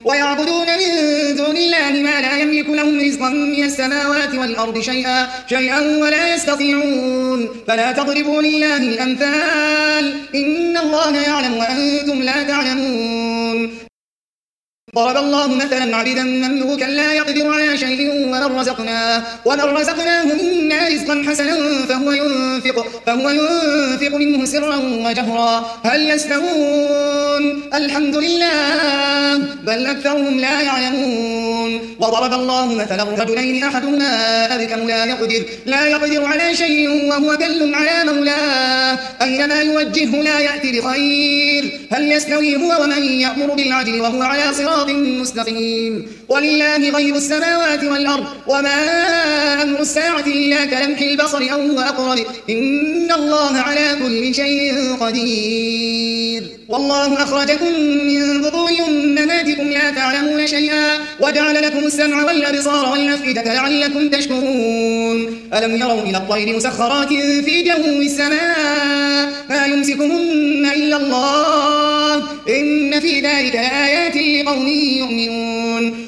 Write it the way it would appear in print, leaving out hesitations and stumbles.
ويعبدون من دون الله ما لا يملك لهم رزقا من السماوات والأرض شيئا ولا يستطيعون فلا تضربوا لله الأمثال إن الله يعلم وأنتم لا تعلمون ضرب الله مثلا عبدا مملوكا لا يقدر على شيء ومن رزقناه منا رزقا حسنا فهو ينفق منه سرا وجهرا هل يستوون الحمد لله بل أكثرهم لا يعلمون وضرب الله مثلا رجلين أحدهما أبكم لا يقدر على شيء وهو كل على مولاه أينما يوجهه لا يأتي بخير هل يستوي هو ومن يأمر بالعدل وهو على صراط مستقيم ولله غيب السماوات والأرض وما أمر الساعة إلا كلمح البصر أو هو أقرب إن الله على كل شيء قدير والله أخرجكم من بطون أمهاتكم لا تعلمون شيئا وجعل لكم السمع والأبصار والأفئدة لعلكم تشكرون ألم يروا إلى الطير مسخرات في جو السماء ما يمسكهن إلا الله إن في ذلك لآيات لقوم يؤمنون